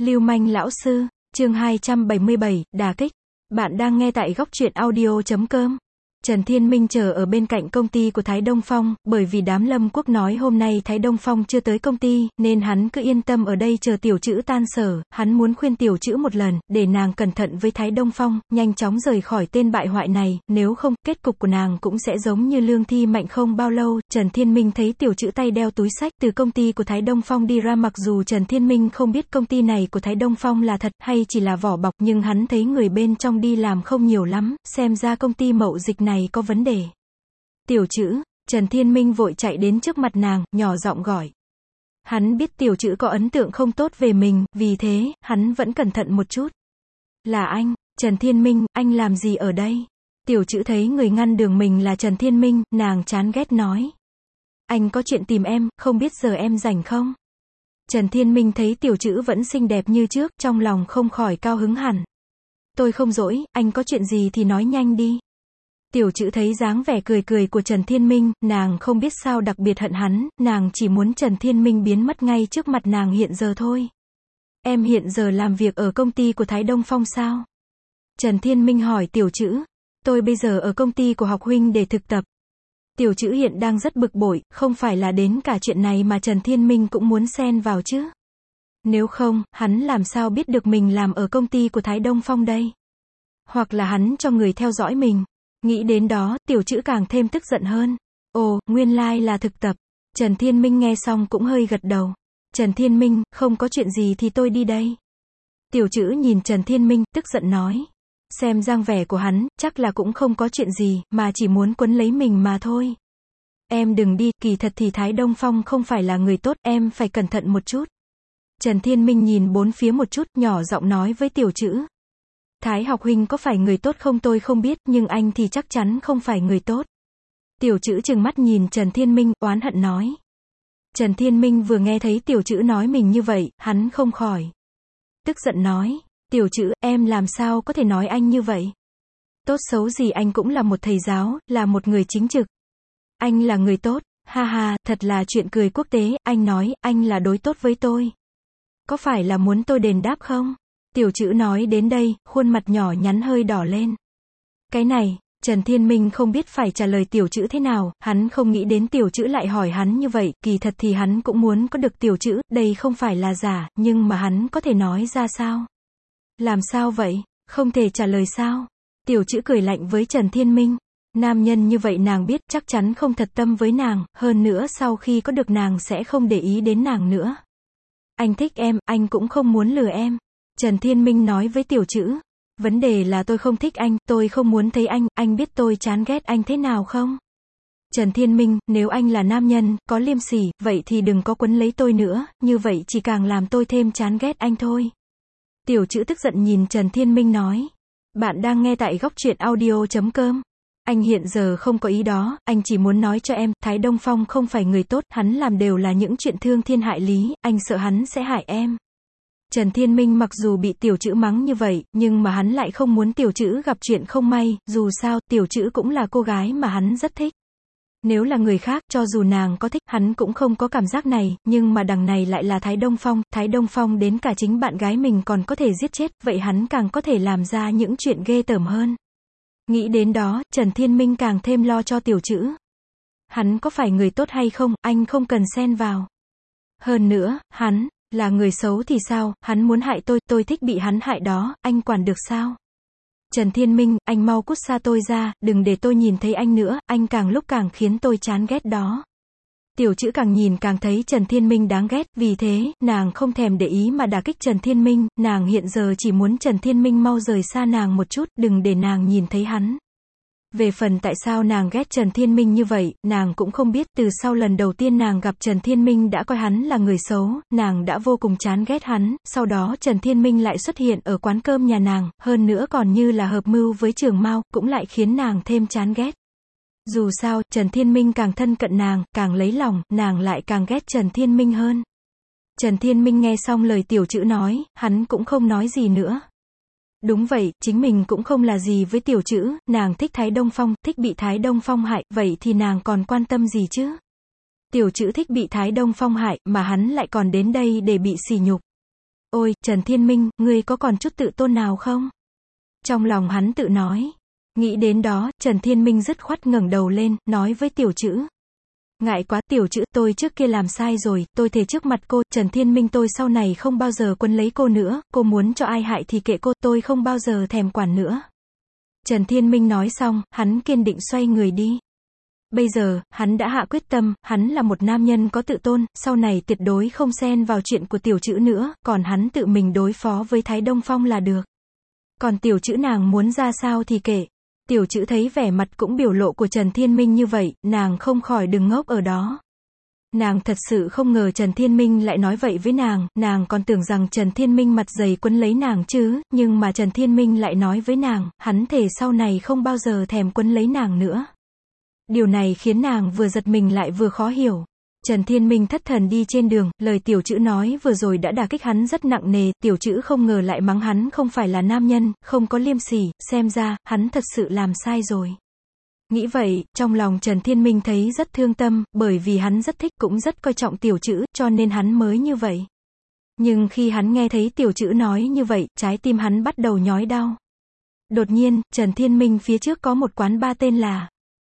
Lưu manh lão sư, chương 277, đả kích. Bạn đang nghe tại góc truyện audio.com. Trần Thiên Minh chờ ở bên cạnh công ty của Thái Đông Phong, bởi vì đám Lâm Quốc nói hôm nay Thái Đông Phong chưa tới công ty, nên hắn cứ yên tâm ở đây chờ tiểu trữ tan sở, hắn muốn khuyên tiểu trữ một lần, để nàng cẩn thận với Thái Đông Phong, nhanh chóng rời khỏi tên bại hoại này, nếu không, kết cục của nàng cũng sẽ giống như Lương Thi Mạnh không bao lâu. Trần Thiên Minh thấy tiểu trữ tay đeo túi xách từ công ty của Thái Đông Phong đi ra, mặc dù Trần Thiên Minh không biết công ty này của Thái Đông Phong là thật hay chỉ là vỏ bọc, nhưng hắn thấy người bên trong đi làm không nhiều lắm, xem ra công ty mậu dịch này có vấn đề. Tiểu trữ, Trần Thiên Minh vội chạy đến trước mặt nàng, nhỏ giọng gọi. Hắn biết tiểu trữ có ấn tượng không tốt về mình, vì thế, hắn vẫn cẩn thận một chút. Là anh, Trần Thiên Minh, anh làm gì ở đây? Tiểu trữ thấy người ngăn đường mình là Trần Thiên Minh, nàng chán ghét nói. Anh có chuyện tìm em, không biết giờ em rảnh không? Trần Thiên Minh thấy tiểu trữ vẫn xinh đẹp như trước, trong lòng không khỏi cao hứng hẳn. Tôi không rỗi, anh có chuyện gì thì nói nhanh đi. Tiểu trữ thấy dáng vẻ cười cười của Trần Thiên Minh, nàng không biết sao đặc biệt hận hắn, nàng chỉ muốn Trần Thiên Minh biến mất ngay trước mặt nàng hiện giờ thôi. Em hiện giờ làm việc ở công ty của Thái Đông Phong sao? Trần Thiên Minh hỏi tiểu trữ. Tôi bây giờ ở công ty của học huynh để thực tập. Tiểu trữ hiện đang rất bực bội, không phải là đến cả chuyện này mà Trần Thiên Minh cũng muốn xen vào chứ. Nếu không, hắn làm sao biết được mình làm ở công ty của Thái Đông Phong đây? Hoặc là hắn cho người theo dõi mình. Nghĩ đến đó, tiểu trữ càng thêm tức giận hơn. Ồ, nguyên lai là thực tập. Trần Thiên Minh nghe xong cũng hơi gật đầu. Trần Thiên Minh, không có chuyện gì thì tôi đi đây. Tiểu trữ nhìn Trần Thiên Minh, tức giận nói. Xem dáng vẻ của hắn, chắc là cũng không có chuyện gì, mà chỉ muốn quấn lấy mình mà thôi. Em đừng đi, kỳ thật thì Thái Đông Phong không phải là người tốt, em phải cẩn thận một chút. Trần Thiên Minh nhìn bốn phía một chút, nhỏ giọng nói với tiểu trữ. Thái học huynh có phải người tốt không tôi không biết, nhưng anh thì chắc chắn không phải người tốt. Tiểu trữ trừng mắt nhìn Trần Thiên Minh, oán hận nói. Trần Thiên Minh vừa nghe thấy tiểu trữ nói mình như vậy, hắn không khỏi tức giận nói. Tiểu trữ, em làm sao có thể nói anh như vậy? Tốt xấu gì anh cũng là một thầy giáo, là một người chính trực. Anh là người tốt, ha ha, thật là chuyện cười quốc tế, anh nói, anh là đối tốt với tôi. Có phải là muốn tôi đền đáp không? Tiểu trữ nói đến đây, khuôn mặt nhỏ nhắn hơi đỏ lên. Cái này, Trần Thiên Minh không biết phải trả lời tiểu trữ thế nào, hắn không nghĩ đến tiểu trữ lại hỏi hắn như vậy, kỳ thật thì hắn cũng muốn có được tiểu trữ, đây không phải là giả, nhưng mà hắn có thể nói ra sao? Làm sao vậy? Không thể trả lời sao? Tiểu trữ cười lạnh với Trần Thiên Minh. Nam nhân như vậy nàng biết chắc chắn không thật tâm với nàng, hơn nữa sau khi có được nàng sẽ không để ý đến nàng nữa. Anh thích em, anh cũng không muốn lừa em. Trần Thiên Minh nói với tiểu trữ. Vấn đề là tôi không thích anh, tôi không muốn thấy anh biết tôi chán ghét anh thế nào không? Trần Thiên Minh, nếu anh là nam nhân, có liêm sỉ, vậy thì đừng có quấn lấy tôi nữa, như vậy chỉ càng làm tôi thêm chán ghét anh thôi. Tiểu trữ tức giận nhìn Trần Thiên Minh nói. Bạn đang nghe tại góc truyện audio.com. Anh hiện giờ không có ý đó, anh chỉ muốn nói cho em, Thái Đông Phong không phải người tốt, hắn làm đều là những chuyện thương thiên hại lý, anh sợ hắn sẽ hại em. Trần Thiên Minh mặc dù bị tiểu trữ mắng như vậy, nhưng mà hắn lại không muốn tiểu trữ gặp chuyện không may, dù sao, tiểu trữ cũng là cô gái mà hắn rất thích. Nếu là người khác, cho dù nàng có thích, hắn cũng không có cảm giác này, nhưng mà đằng này lại là Thái Đông Phong đến cả chính bạn gái mình còn có thể giết chết, vậy hắn càng có thể làm ra những chuyện ghê tởm hơn. Nghĩ đến đó, Trần Thiên Minh càng thêm lo cho tiểu trữ. Hắn có phải người tốt hay không, anh không cần xen vào. Hơn nữa, hắn là người xấu thì sao, hắn muốn hại tôi thích bị hắn hại đó, anh quản được sao? Trần Thiên Minh, anh mau cút xa tôi ra, đừng để tôi nhìn thấy anh nữa, anh càng lúc càng khiến tôi chán ghét đó. Tiểu trữ càng nhìn càng thấy Trần Thiên Minh đáng ghét, vì thế, nàng không thèm để ý mà đả kích Trần Thiên Minh, nàng hiện giờ chỉ muốn Trần Thiên Minh mau rời xa nàng một chút, đừng để nàng nhìn thấy hắn. Về phần tại sao nàng ghét Trần Thiên Minh như vậy, nàng cũng không biết, từ sau lần đầu tiên nàng gặp Trần Thiên Minh đã coi hắn là người xấu, nàng đã vô cùng chán ghét hắn, sau đó Trần Thiên Minh lại xuất hiện ở quán cơm nhà nàng, hơn nữa còn như là hợp mưu với Trường Mao, cũng lại khiến nàng thêm chán ghét. Dù sao, Trần Thiên Minh càng thân cận nàng, càng lấy lòng, nàng lại càng ghét Trần Thiên Minh hơn. Trần Thiên Minh nghe xong lời tiểu trữ nói, hắn cũng không nói gì nữa. Đúng vậy, chính mình cũng không là gì với tiểu trữ, nàng thích Thái Đông Phong, thích bị Thái Đông Phong hại, vậy thì nàng còn quan tâm gì chứ? Tiểu trữ thích bị Thái Đông Phong hại, mà hắn lại còn đến đây để bị sỉ nhục. Ôi, Trần Thiên Minh, ngươi có còn chút tự tôn nào không? Trong lòng hắn tự nói. Nghĩ đến đó, Trần Thiên Minh dứt khoát ngẩng đầu lên, nói với Tiểu Trữ. Ngại quá, Tiểu Trữ, tôi trước kia làm sai rồi, tôi thề trước mặt cô, Trần Thiên Minh tôi sau này không bao giờ quấn lấy cô nữa, cô muốn cho ai hại thì kệ cô, tôi không bao giờ thèm quản nữa. Trần Thiên Minh nói xong, hắn kiên định xoay người đi. Bây giờ, hắn đã hạ quyết tâm, hắn là một nam nhân có tự tôn, sau này tuyệt đối không xen vào chuyện của Tiểu Trữ nữa, còn hắn tự mình đối phó với Thái Đông Phong là được. Còn Tiểu Trữ nàng muốn ra sao thì kệ. Tiểu Trữ thấy vẻ mặt cũng biểu lộ của Trần Thiên Minh như vậy, nàng không khỏi đừng ngốc ở đó. Nàng thật sự không ngờ Trần Thiên Minh lại nói vậy với nàng còn tưởng rằng Trần Thiên Minh mặt dày quấn lấy nàng chứ, nhưng mà Trần Thiên Minh lại nói với nàng, hắn thề sau này không bao giờ thèm quấn lấy nàng nữa. Điều này khiến nàng vừa giật mình lại vừa khó hiểu. Trần Thiên Minh thất thần đi trên đường, lời Tiểu Trữ nói vừa rồi đã đả kích hắn rất nặng nề, Tiểu Trữ không ngờ lại mắng hắn không phải là nam nhân, không có liêm sỉ, xem ra, hắn thật sự làm sai rồi. Nghĩ vậy, trong lòng Trần Thiên Minh thấy rất thương tâm, bởi vì hắn rất thích cũng rất coi trọng Tiểu Trữ, cho nên hắn mới như vậy. Nhưng khi hắn nghe thấy Tiểu Trữ nói như vậy, trái tim hắn bắt đầu nhói đau. Đột nhiên, Trần Thiên Minh phía trước có một quán bar tên là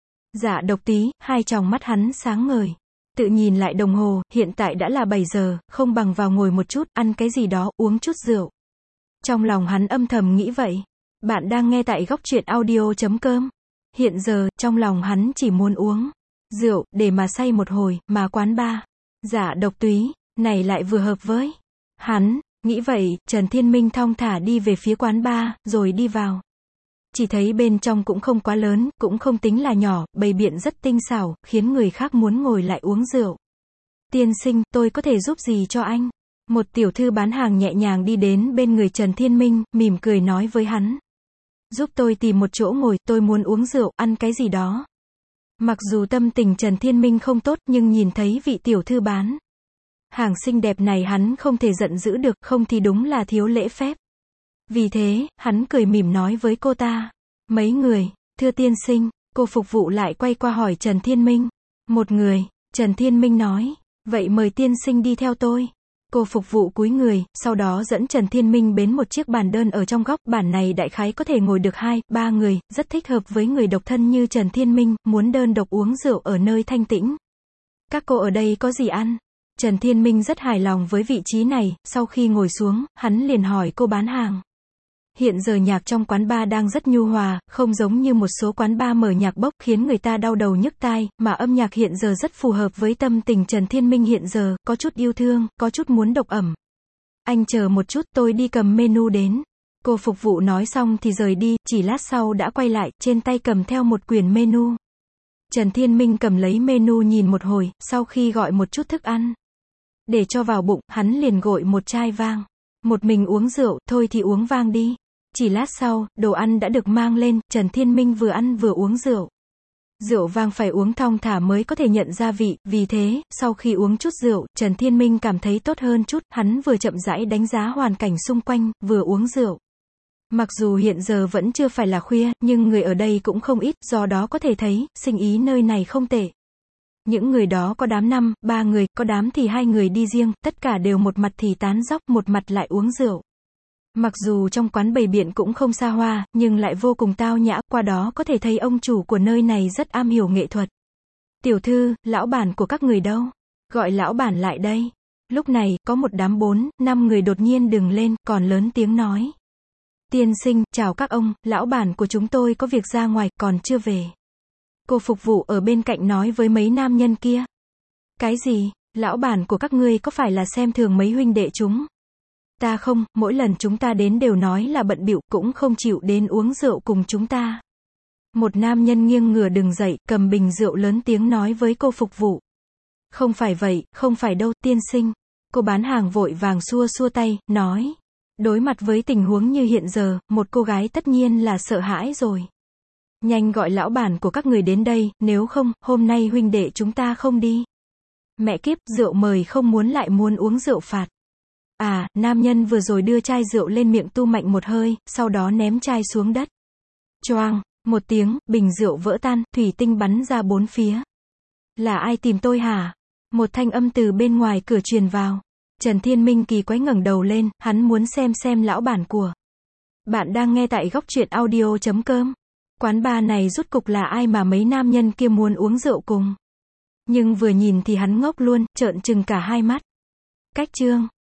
Dạ Độc Tí, hai tròng mắt hắn sáng ngời. Tự nhìn lại đồng hồ, hiện tại đã là 7 giờ, không bằng vào ngồi một chút, ăn cái gì đó, uống chút rượu. Trong lòng hắn âm thầm nghĩ vậy. Bạn đang nghe tại góc truyện audio.com. Hiện giờ, trong lòng hắn chỉ muốn uống rượu, để mà say một hồi, mà quán bar Dạ Độc Túy này lại vừa hợp với hắn. Nghĩ vậy, Trần Thiên Minh thong thả đi về phía quán bar, rồi đi vào. Chỉ thấy bên trong cũng không quá lớn, cũng không tính là nhỏ, bày biện rất tinh xảo, khiến người khác muốn ngồi lại uống rượu. Tiên sinh, tôi có thể giúp gì cho anh? Một tiểu thư bán hàng nhẹ nhàng đi đến bên người Trần Thiên Minh, mỉm cười nói với hắn. Giúp tôi tìm một chỗ ngồi, tôi muốn uống rượu, ăn cái gì đó. Mặc dù tâm tình Trần Thiên Minh không tốt, nhưng nhìn thấy vị tiểu thư bán hàng xinh đẹp này hắn không thể giận dữ được, không thì đúng là thiếu lễ phép. Vì thế, hắn cười mỉm nói với cô ta. Mấy người, thưa tiên sinh, cô phục vụ lại quay qua hỏi Trần Thiên Minh. Một người, Trần Thiên Minh nói. Vậy mời tiên sinh đi theo tôi. Cô phục vụ cúi người, sau đó dẫn Trần Thiên Minh đến một chiếc bàn đơn ở trong góc, bàn này đại khái có thể ngồi được 2-3 người, rất thích hợp với người độc thân như Trần Thiên Minh, muốn đơn độc uống rượu ở nơi thanh tĩnh. Các cô ở đây có gì ăn? Trần Thiên Minh rất hài lòng với vị trí này, sau khi ngồi xuống, hắn liền hỏi cô bán hàng. Hiện giờ nhạc trong quán bar đang rất nhu hòa, không giống như một số quán bar mở nhạc bốc khiến người ta đau đầu nhức tai, mà âm nhạc hiện giờ rất phù hợp với tâm tình Trần Thiên Minh hiện giờ, có chút yêu thương, có chút muốn độc ẩm. Anh chờ một chút, tôi đi cầm menu đến. Cô phục vụ nói xong thì rời đi, chỉ lát sau đã quay lại, trên tay cầm theo một quyển menu. Trần Thiên Minh cầm lấy menu nhìn một hồi, sau khi gọi một chút thức ăn để cho vào bụng, hắn liền gội một chai vang. Một mình uống rượu, thôi thì uống vang đi. Chỉ lát sau, đồ ăn đã được mang lên, Trần Thiên Minh vừa ăn vừa uống rượu. Rượu vang phải uống thong thả mới có thể nhận ra vị, vì thế, sau khi uống chút rượu, Trần Thiên Minh cảm thấy tốt hơn chút, hắn vừa chậm rãi đánh giá hoàn cảnh xung quanh, vừa uống rượu. Mặc dù hiện giờ vẫn chưa phải là khuya, nhưng người ở đây cũng không ít, do đó có thể thấy, sinh ý nơi này không tệ. Những người đó có đám 5-3 người, có đám thì 2 người đi riêng, tất cả đều một mặt thì tán dóc, một mặt lại uống rượu. Mặc dù trong quán bày biện cũng không xa hoa, nhưng lại vô cùng tao nhã, qua đó có thể thấy ông chủ của nơi này rất am hiểu nghệ thuật. Tiểu thư, lão bản của các người đâu? Gọi lão bản lại đây. Lúc này, có một đám 4-5 người đột nhiên đứng lên, còn lớn tiếng nói. Tiên sinh, chào các ông, lão bản của chúng tôi có việc ra ngoài, còn chưa về. Cô phục vụ ở bên cạnh nói với mấy nam nhân kia. Cái gì? Lão bản của các ngươi có phải là xem thường mấy huynh đệ chúng? Ta không, mỗi lần chúng ta đến đều nói là bận bịu, cũng không chịu đến uống rượu cùng chúng ta. Một nam nhân nghiêng ngửa đứng dậy, cầm bình rượu lớn tiếng nói với cô phục vụ. Không phải vậy, không phải đâu, tiên sinh. Cô bán hàng vội vàng xua xua tay, nói. Đối mặt với tình huống như hiện giờ, một cô gái tất nhiên là sợ hãi rồi. Nhanh gọi lão bản của các người đến đây, nếu không, hôm nay huynh đệ chúng ta không đi. Mẹ kiếp, rượu mời không muốn lại muốn uống rượu phạt. À, nam nhân vừa rồi đưa chai rượu lên miệng tu mạnh một hơi, sau đó ném chai xuống đất. Choang, một tiếng, bình rượu vỡ tan, thủy tinh bắn ra bốn phía. Là ai tìm tôi hả? Một thanh âm từ bên ngoài cửa truyền vào. Trần Thiên Minh kỳ quái ngẩng đầu lên, hắn muốn xem lão bản của. Bạn đang nghe tại góc truyện audio.com. Quán bar này rốt cục là ai mà mấy nam nhân kia muốn uống rượu cùng. Nhưng vừa nhìn thì hắn ngốc luôn, trợn trừng cả hai mắt. Cách chương